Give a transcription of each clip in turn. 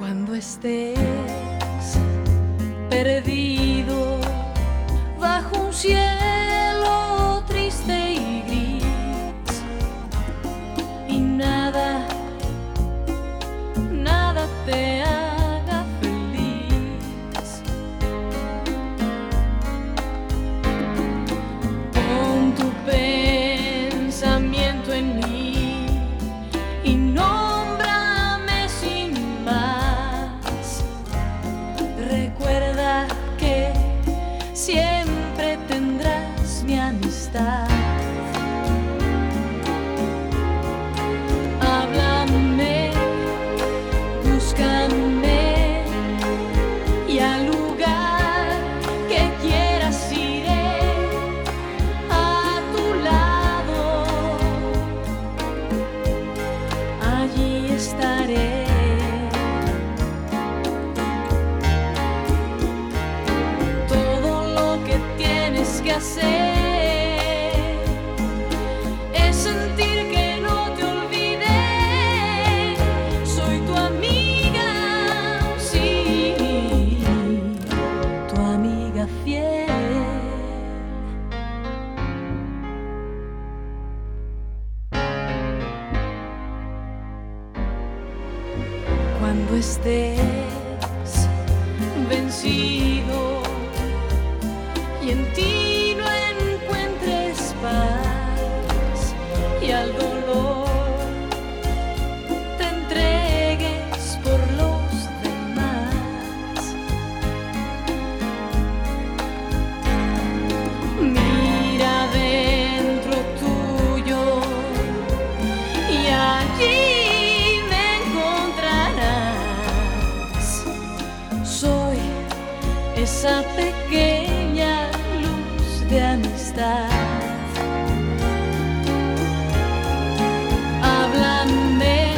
Cuando estés perdido bajo un cielo triste y gris y nada te haga feliz, pon tu pensamiento en mí y nómbrame sin más. Recuerda que siempre tendrás mi amistad. Háblame, búscame y al lugar que quieras iré a tu lado. Allí estaré. Todo lo que tienes que hacer es sentir que no te olvidé. Soy tu amiga, sí, tu amiga fiel. Cuando estés vencido y en ti no encuentres paz y al dolor te entregues por los demás, mira dentro tuyo y allí me encontrarás. Soy esa pequeña luz de amistad. Háblame,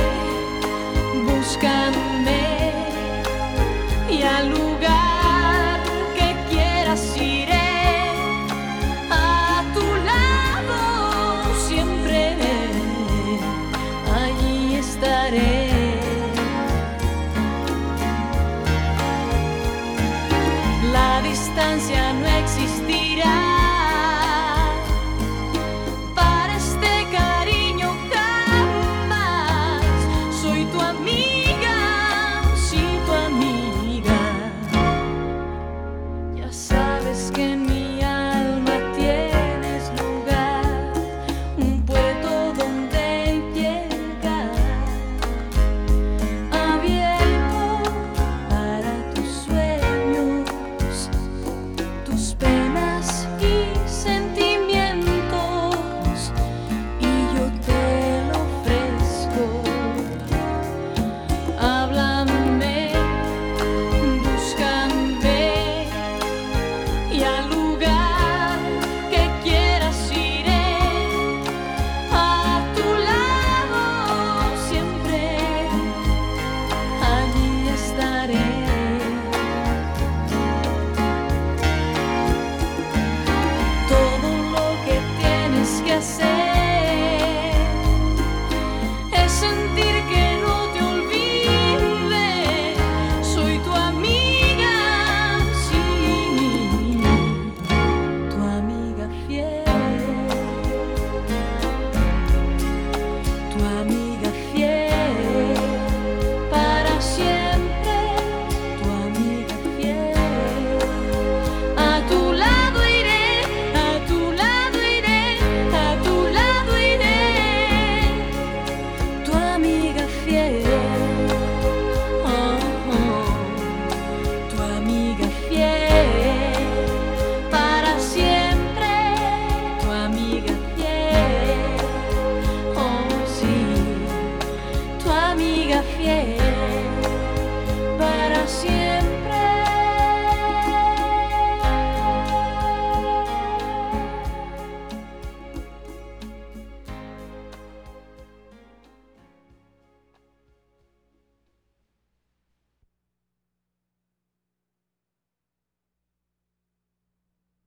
búscame y al lugar que quieras iré a tu lado siempre. Allí estaré. La distancia no existirá para este cariño jamás. Soy tu amiga, sí, tu amiga. Ya sabes que en mi alma tienes lugar, un puerto donde llegar, abierto para tus sueños, tus penas y sentimientos.